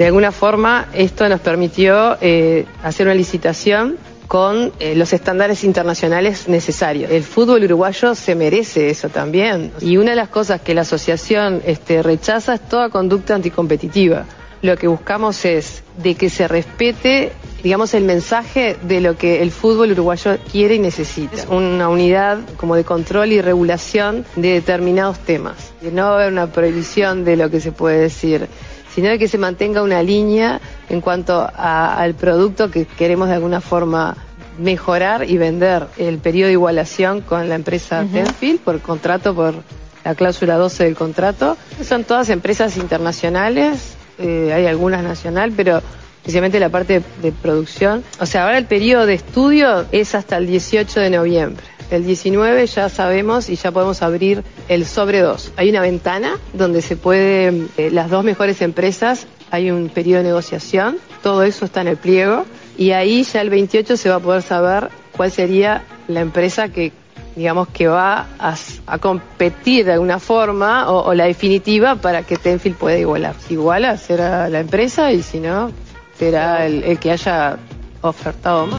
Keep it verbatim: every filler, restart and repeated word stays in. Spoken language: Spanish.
De alguna forma, esto nos permitió eh, hacer una licitación con eh, los estándares internacionales necesarios. El fútbol uruguayo se merece eso también. Y una de las cosas que la asociación este, rechaza es toda conducta anticompetitiva. Lo que buscamos es de que se respete, digamos, el mensaje de lo que el fútbol uruguayo quiere y necesita. Es una unidad como de control y regulación de determinados temas. Que no va a haber una prohibición de lo que se puede decir, sino de que se mantenga una línea en cuanto a, al producto que queremos de alguna forma mejorar y vender. El periodo de igualación con la empresa uh-huh. Tenfield por contrato, por la cláusula doce del contrato. Son todas empresas internacionales, eh, hay algunas nacional, pero especialmente la parte de, de producción. O sea, ahora el periodo de estudio es hasta el dieciocho de noviembre. El diecinueve ya sabemos y ya podemos abrir el sobre dos. Hay una ventana donde se puede, eh, las dos mejores empresas, hay un periodo de negociación, todo eso está en el pliego, y ahí ya el veintiocho se va a poder saber cuál sería la empresa que, digamos, que va a, a competir de alguna forma, o, o la definitiva para que Tenfield pueda igualar. Si iguala, será la empresa, y si no, será el, el que haya ofertado más.